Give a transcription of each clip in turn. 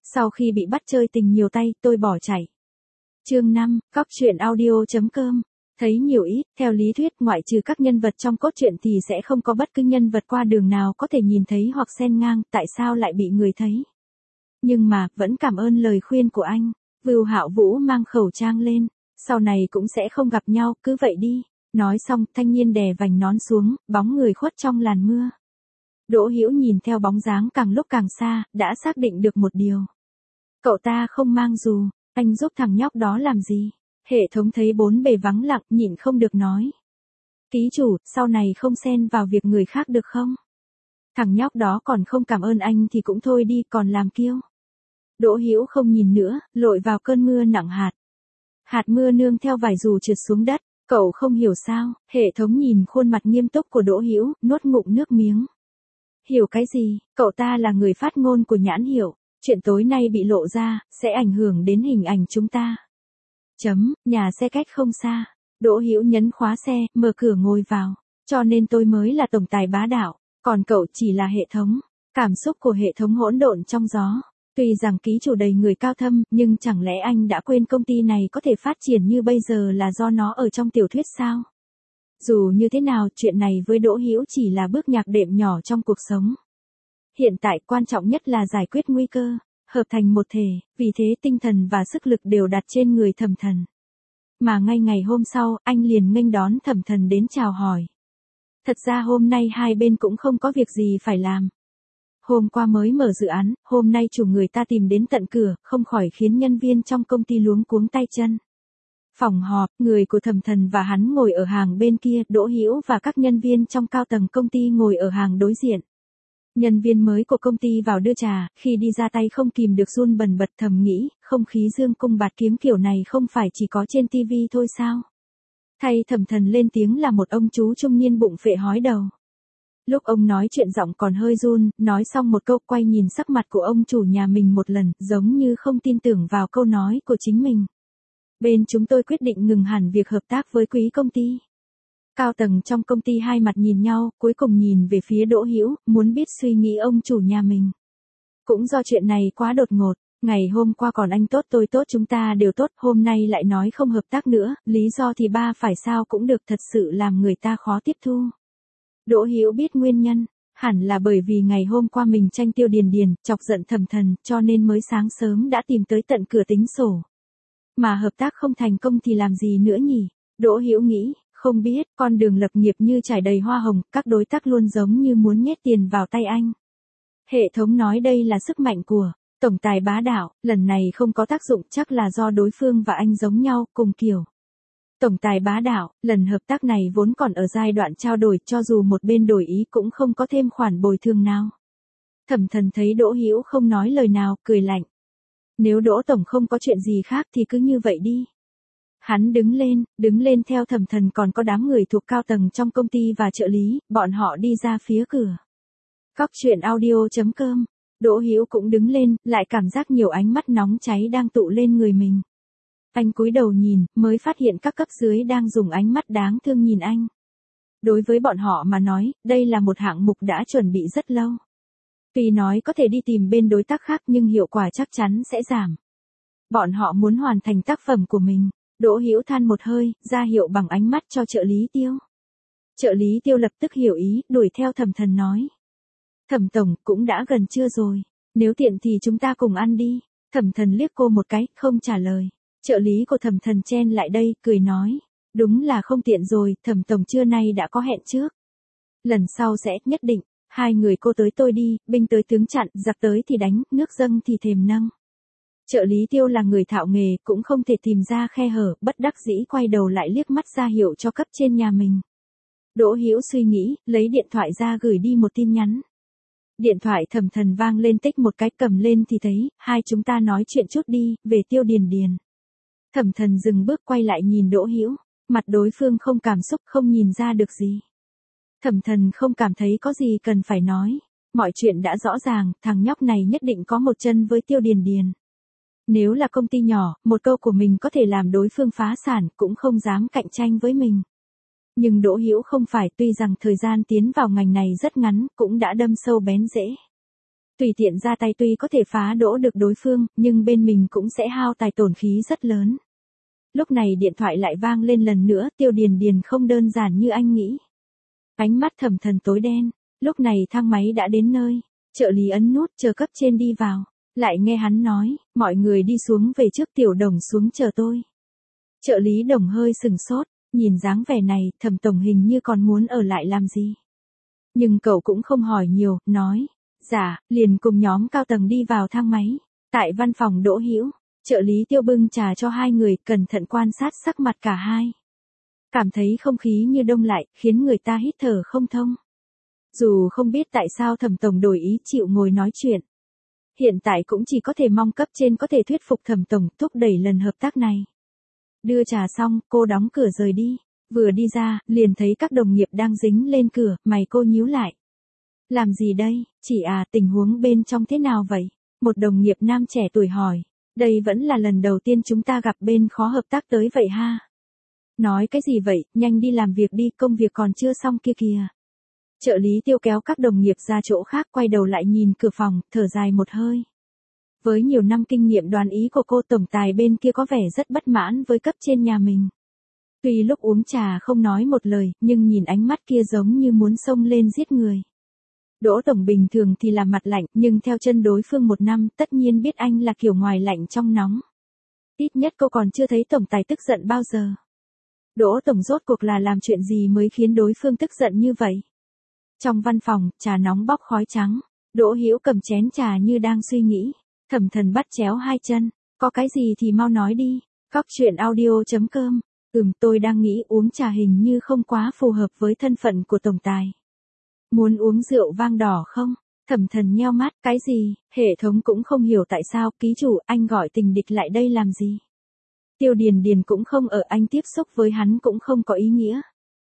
Sau khi bị bắt chơi tình nhiều tay, tôi bỏ chạy. Chương 5, Cóc truyện audio.com. Thấy nhiều ít, theo lý thuyết ngoại trừ các nhân vật trong cốt truyện thì sẽ không có bất cứ nhân vật qua đường nào có thể nhìn thấy hoặc xen ngang, tại sao lại bị người thấy. Nhưng mà, vẫn cảm ơn lời khuyên của anh. Vưu Hạo Vũ mang khẩu trang lên, sau này cũng sẽ không gặp nhau, cứ vậy đi. Nói xong, thanh niên đè vành nón xuống, bóng người khuất trong làn mưa. Đỗ Hữu nhìn theo bóng dáng càng lúc càng xa, đã xác định được một điều. Cậu ta không mang dù, anh giúp thằng nhóc đó làm gì? Hệ thống thấy bốn bề vắng lặng, nhịn không được nói. Ký chủ, sau này không xen vào việc người khác được không? Thằng nhóc đó còn không cảm ơn anh thì cũng thôi đi, còn làm kiêu. Đỗ Hữu không nhìn nữa, lội vào cơn mưa nặng hạt. Hạt mưa nương theo vài dù trượt xuống đất, cậu không hiểu sao, hệ thống nhìn khuôn mặt nghiêm túc của Đỗ Hữu, nuốt ngụm nước miếng. Hiểu cái gì, cậu ta là người phát ngôn của nhãn hiệu, chuyện tối nay bị lộ ra, sẽ ảnh hưởng đến hình ảnh chúng ta. Nhà xe cách không xa. Đỗ Hữu nhấn khóa xe, mở cửa ngồi vào. Cho nên tôi mới là tổng tài bá đạo, còn cậu chỉ là hệ thống. Cảm xúc của hệ thống hỗn độn trong gió. Tuy rằng ký chủ đầy người cao thâm, nhưng chẳng lẽ anh đã quên công ty này có thể phát triển như bây giờ là do nó ở trong tiểu thuyết sao? Dù như thế nào, chuyện này với Đỗ Hữu chỉ là bước nhạc đệm nhỏ trong cuộc sống. Hiện tại quan trọng nhất là giải quyết nguy cơ, hợp thành một thể, vì thế tinh thần và sức lực đều đặt trên người Thẩm Thần. Mà ngay ngày hôm sau, anh liền nghênh đón Thẩm Thần đến chào hỏi. Thật ra hôm nay hai bên cũng không có việc gì phải làm. Hôm qua mới mở dự án, hôm nay chủ người ta tìm đến tận cửa, không khỏi khiến nhân viên trong công ty luống cuống tay chân. Phòng họp, người của Thẩm Thần và hắn ngồi ở hàng bên kia, Đỗ Hữu và các nhân viên trong cao tầng công ty ngồi ở hàng đối diện. Nhân viên mới của công ty vào đưa trà, khi đi ra tay không kìm được run bần bật, thầm nghĩ, không khí dương cung bạt kiếm kiểu này không phải chỉ có trên TV thôi sao? Thay Thẩm Thần lên tiếng là một ông chú trung niên bụng phệ hói đầu. Lúc ông nói chuyện giọng còn hơi run, nói xong một câu quay nhìn sắc mặt của ông chủ nhà mình một lần, giống như không tin tưởng vào câu nói của chính mình. Bên chúng tôi quyết định ngừng hẳn việc hợp tác với quý công ty. Cao tầng trong công ty hai mặt nhìn nhau, cuối cùng nhìn về phía Đỗ Hữu, muốn biết suy nghĩ ông chủ nhà mình. Cũng do chuyện này quá đột ngột, ngày hôm qua còn anh tốt tôi tốt chúng ta đều tốt, hôm nay lại nói không hợp tác nữa, lý do thì ba phải sao cũng được, thật sự làm người ta khó tiếp thu. Đỗ Hữu biết nguyên nhân, hẳn là bởi vì ngày hôm qua mình tranh Tiêu Điền Điền, chọc giận Thẩm Thần, cho nên mới sáng sớm đã tìm tới tận cửa tính sổ. Mà hợp tác không thành công thì làm gì nữa nhỉ? Đỗ Hữu nghĩ, không biết, con đường lập nghiệp như trải đầy hoa hồng, các đối tác luôn giống như muốn nhét tiền vào tay anh. Hệ thống nói đây là sức mạnh của tổng tài bá đạo, lần này không có tác dụng, chắc là do đối phương và anh giống nhau, cùng kiểu. Tổng tài bá đạo, lần hợp tác này vốn còn ở giai đoạn trao đổi, cho dù một bên đổi ý cũng không có thêm khoản bồi thường nào. Thẩm Thần thấy Đỗ Hữu không nói lời nào, cười lạnh. Nếu Đỗ tổng không có chuyện gì khác thì cứ như vậy đi. Hắn đứng lên theo Thẩm Thần còn có đám người thuộc cao tầng trong công ty và trợ lý, bọn họ đi ra phía cửa. Cóc truyện audio.com. Đỗ Hữu cũng đứng lên, lại cảm giác nhiều ánh mắt nóng cháy đang tụ lên người mình. Anh cúi đầu nhìn, mới phát hiện các cấp dưới đang dùng ánh mắt đáng thương nhìn anh. Đối với bọn họ mà nói, đây là một hạng mục đã chuẩn bị rất lâu. Tuy nói có thể đi tìm bên đối tác khác nhưng hiệu quả chắc chắn sẽ giảm. Bọn họ muốn hoàn thành tác phẩm của mình. Đỗ Hữu than một hơi, ra hiệu bằng ánh mắt cho trợ lý Tiêu. Trợ lý Tiêu lập tức hiểu ý, đuổi theo Thẩm Thần nói. Thẩm tổng, cũng đã gần trưa rồi, nếu tiện thì chúng ta cùng ăn đi. Thẩm Thần liếc cô một cái, không trả lời. Trợ lý của Thẩm Thần chen lại đây, cười nói. Đúng là không tiện rồi, Thẩm tổng trưa nay đã có hẹn trước. Lần sau sẽ, nhất định, hai người cô tới tôi đi, binh tới tướng chặn, giặc tới thì đánh, nước dâng thì thềm nâng. Trợ lý Tiêu là người thạo nghề, cũng không thể tìm ra khe hở, bất đắc dĩ quay đầu lại liếc mắt ra hiệu cho cấp trên nhà mình. Đỗ Hữu suy nghĩ, lấy điện thoại ra gửi đi một tin nhắn. Điện thoại Thẩm Thần vang lên tích một cái, cầm lên thì thấy, hai chúng ta nói chuyện chút đi, về Tiêu Điền Điền. Thẩm Thần dừng bước quay lại nhìn Đỗ Hữu, mặt đối phương không cảm xúc, không nhìn ra được gì. Thẩm Thần không cảm thấy có gì cần phải nói, mọi chuyện đã rõ ràng, thằng nhóc này nhất định có một chân với Tiêu Điền Điền. Nếu là công ty nhỏ, một câu của mình có thể làm đối phương phá sản, cũng không dám cạnh tranh với mình. Nhưng Đỗ Hữu không phải, tuy rằng thời gian tiến vào ngành này rất ngắn, cũng đã đâm sâu bén rễ. Tùy tiện ra tay tuy có thể phá đỗ được đối phương, nhưng bên mình cũng sẽ hao tài tổn khí rất lớn. Lúc này điện thoại lại vang lên lần nữa, Tiêu Điền Điền không đơn giản như anh nghĩ. Ánh mắt Thẩm Thần tối đen, lúc này thang máy đã đến nơi, trợ lý ấn nút chờ cấp trên đi vào, lại nghe hắn nói, mọi người đi xuống về trước, Tiểu Đồng xuống chờ tôi. Trợ lý Đồng hơi sừng sốt, nhìn dáng vẻ này, Thẩm tổng hình như còn muốn ở lại làm gì. Nhưng cậu cũng không hỏi nhiều, nói, dạ, liền cùng nhóm cao tầng đi vào thang máy. Tại văn phòng Đỗ Hữu, trợ lý Tiêu bưng trà cho hai người, cẩn thận quan sát sắc mặt cả hai. Cảm thấy không khí như đông lại, khiến người ta hít thở không thông. Dù không biết tại sao Thẩm tổng đổi ý chịu ngồi nói chuyện. Hiện tại cũng chỉ có thể mong cấp trên có thể thuyết phục Thẩm tổng thúc đẩy lần hợp tác này. Đưa trà xong, cô đóng cửa rời đi. Vừa đi ra, liền thấy các đồng nghiệp đang dính lên cửa, mày cô nhíu lại. Làm gì đây, chị à, tình huống bên trong thế nào vậy? Một đồng nghiệp nam trẻ tuổi hỏi. Đây vẫn là lần đầu tiên chúng ta gặp bên khó hợp tác tới vậy ha. Nói cái gì vậy, nhanh đi làm việc đi, công việc còn chưa xong kia kìa. Trợ lý Tiêu kéo các đồng nghiệp ra chỗ khác, quay đầu lại nhìn cửa phòng, thở dài một hơi. Với nhiều năm kinh nghiệm, đoán ý của cô tổng tài bên kia có vẻ rất bất mãn với cấp trên nhà mình. Tuy lúc uống trà không nói một lời, nhưng nhìn ánh mắt kia giống như muốn xông lên giết người. Đỗ tổng bình thường thì là mặt lạnh, nhưng theo chân đối phương một năm, tất nhiên biết anh là kiểu ngoài lạnh trong nóng. Ít nhất cô còn chưa thấy tổng tài tức giận bao giờ. Đỗ tổng rốt cuộc là làm chuyện gì mới khiến đối phương tức giận như vậy? Trong văn phòng, trà nóng bốc khói trắng, Đỗ Hữu cầm chén trà như đang suy nghĩ. Thẩm Thần bắt chéo hai chân, có cái gì thì mau nói đi. Cóc truyện audio.com. Tôi đang nghĩ uống trà hình như không quá phù hợp với thân phận của tổng tài. Muốn uống rượu vang đỏ không? Thẩm Thần nheo mắt, cái gì? Hệ thống cũng không hiểu tại sao, ký chủ, anh gọi tình địch lại đây làm gì? Tiêu Điền Điền cũng không ở, anh tiếp xúc với hắn cũng không có ý nghĩa.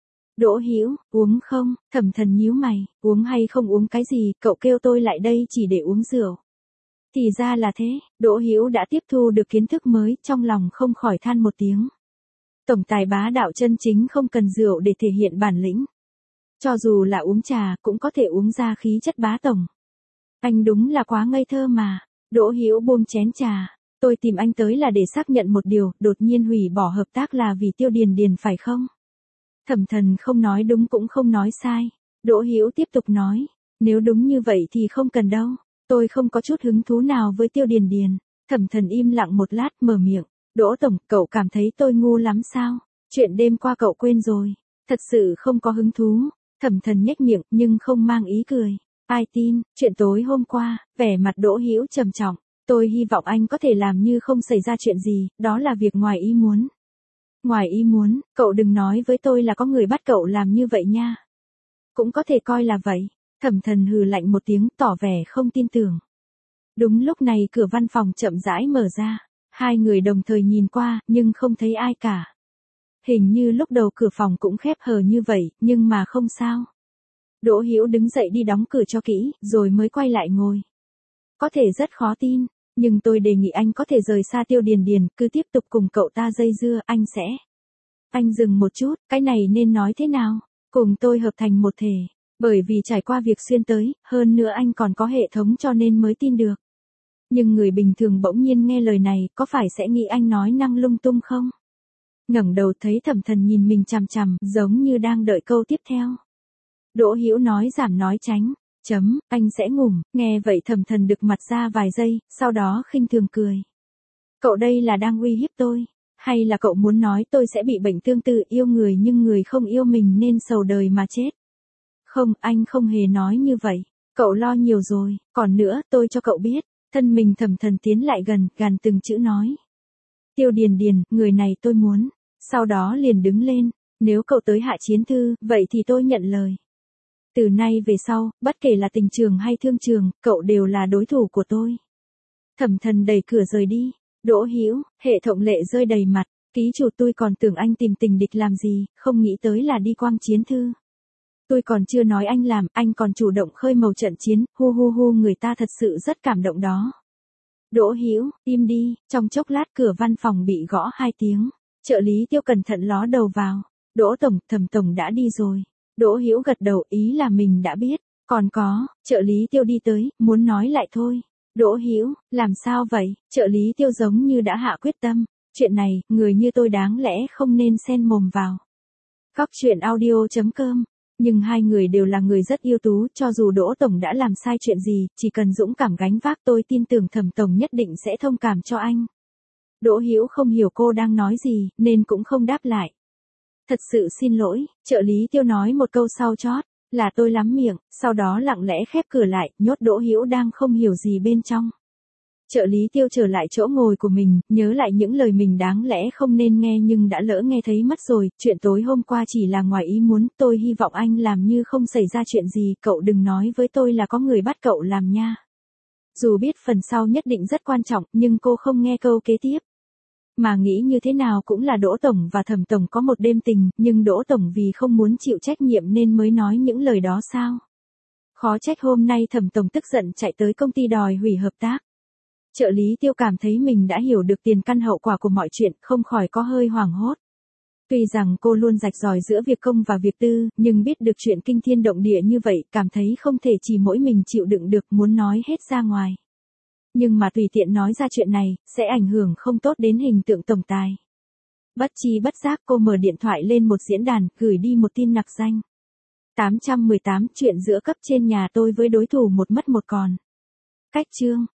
Đỗ Hữu, uống không? Thẩm Thần nhíu mày, uống hay không uống cái gì, cậu kêu tôi lại đây chỉ để uống rượu. Thì ra là thế, Đỗ Hữu đã tiếp thu được kiến thức mới, trong lòng không khỏi than một tiếng. Tổng tài bá đạo chân chính không cần rượu để thể hiện bản lĩnh. Cho dù là uống trà, cũng có thể uống ra khí chất bá tổng. Anh đúng là quá ngây thơ mà. Đỗ Hữu buông chén trà. Tôi tìm anh tới là để xác nhận một điều, đột nhiên hủy bỏ hợp tác là vì Tiêu Điền Điền phải không? Thẩm Thần không nói đúng cũng không nói sai. Đỗ Hữu tiếp tục nói, nếu đúng như vậy thì không cần đâu. Tôi không có chút hứng thú nào với Tiêu Điền Điền. Thẩm Thần im lặng một lát, mở miệng. Đỗ tổng, cậu cảm thấy tôi ngu lắm sao? Chuyện đêm qua cậu quên rồi. Thật sự không có hứng thú. Thẩm Thần nhếch miệng nhưng không mang ý cười. Ai tin, chuyện tối hôm qua, vẻ mặt Đỗ Hữu trầm trọng. Tôi hy vọng anh có thể làm như không xảy ra chuyện gì, đó là việc ngoài ý muốn. Ngoài ý muốn, cậu đừng nói với tôi là có người bắt cậu làm như vậy nha. Cũng có thể coi là vậy. Thẩm Thần hừ lạnh một tiếng, tỏ vẻ không tin tưởng. Đúng lúc này cửa văn phòng chậm rãi mở ra. Hai người đồng thời nhìn qua, nhưng không thấy ai cả. Hình như lúc đầu cửa phòng cũng khép hờ như vậy, nhưng mà không sao. Đỗ Hữu đứng dậy đi đóng cửa cho kỹ, rồi mới quay lại ngồi. Có thể rất khó tin, nhưng tôi đề nghị anh có thể rời xa Tiêu Điền Điền, cứ tiếp tục cùng cậu ta dây dưa, anh sẽ. Anh dừng một chút, cái này nên nói thế nào? Cùng tôi hợp thành một thể, bởi vì trải qua việc xuyên tới, hơn nữa anh còn có hệ thống cho nên mới tin được. Nhưng người bình thường bỗng nhiên nghe lời này, có phải sẽ nghĩ anh nói năng lung tung không? Ngẩng đầu thấy Thẩm Thần nhìn mình chằm chằm, giống như đang đợi câu tiếp theo. Đỗ Hữu nói giảm nói tránh. Anh sẽ ngủm, nghe vậy Thẩm Thần đực mặt ra vài giây, sau đó khinh thường cười. Cậu đây là đang uy hiếp tôi, hay là cậu muốn nói tôi sẽ bị bệnh tương tự, yêu người nhưng người không yêu mình nên sầu đời mà chết? Không, anh không hề nói như vậy, cậu lo nhiều rồi, còn nữa, tôi cho cậu biết, thân mình Thẩm Thần tiến lại gần, gằn từng chữ nói. Tiêu Điền Điền, người này tôi muốn, sau đó liền đứng lên, nếu cậu tới Hạ Chiến Thư, vậy thì tôi nhận lời. Từ nay về sau, bất kể là tình trường hay thương trường, cậu đều là đối thủ của tôi. Thẩm Thần đẩy cửa rời đi. Đỗ Hữu, hệ thống lệ rơi đầy mặt. Ký chủ, tôi còn tưởng anh tìm tình địch làm gì, không nghĩ tới là đi Quang Chiến Thư. Tôi còn chưa nói anh làm, anh còn chủ động khơi mào trận chiến, hu hu hu, người ta thật sự rất cảm động đó. Đỗ Hữu, im đi. Trong chốc lát cửa văn phòng bị gõ 2 tiếng. Trợ lý Tiêu cẩn thận ló đầu vào. Đỗ tổng, Thẩm tổng đã đi rồi. Đỗ Hữu gật đầu, ý là mình đã biết, Còn có, trợ lý Tiêu đi tới, muốn nói lại thôi. Đỗ Hữu, làm sao vậy? Trợ lý Tiêu giống như đã hạ quyết tâm. Chuyện này, người như tôi đáng lẽ không nên xen mồm vào. Cóc truyện audio.com. Nhưng hai người đều là người rất ưu tú, cho dù Đỗ Tổng đã làm sai chuyện gì, chỉ cần dũng cảm gánh vác tôi tin tưởng Thẩm Tổng nhất định sẽ thông cảm cho anh. Đỗ Hữu không hiểu cô đang nói gì, nên cũng không đáp lại. Thật sự xin lỗi, trợ lý Tiêu nói một câu sau chót, là tôi lắm miệng, sau đó lặng lẽ khép cửa lại, nhốt Đỗ Hữu đang không hiểu gì bên trong. Trợ lý Tiêu trở lại chỗ ngồi của mình, nhớ lại những lời mình đáng lẽ không nên nghe nhưng đã lỡ nghe thấy mất rồi, chuyện tối hôm qua chỉ là ngoài ý muốn, tôi hy vọng anh làm như không xảy ra chuyện gì, cậu đừng nói với tôi là có người bắt cậu làm nha. Dù biết phần sau nhất định rất quan trọng, nhưng cô không nghe câu kế tiếp. Mà nghĩ như thế nào cũng là Đỗ Tổng và Thẩm Tổng có một đêm tình, nhưng Đỗ Tổng vì không muốn chịu trách nhiệm nên mới nói những lời đó sao? Khó trách hôm nay Thẩm Tổng tức giận chạy tới công ty đòi hủy hợp tác. Trợ lý Tiêu cảm thấy mình đã hiểu được tiền căn hậu quả của mọi chuyện, không khỏi có hơi hoảng hốt. Tuy rằng cô luôn rạch ròi giữa việc công và việc tư, nhưng biết được chuyện kinh thiên động địa như vậy, cảm thấy không thể chỉ mỗi mình chịu đựng được, muốn nói hết ra ngoài. Nhưng mà tùy tiện nói ra chuyện này, sẽ ảnh hưởng không tốt đến hình tượng tổng tài. Bất chi bất giác cô mở điện thoại lên một diễn đàn, gửi đi một tin nặc danh. 818 chuyện giữa cấp trên nhà tôi với đối thủ một mất một còn. Cách chương.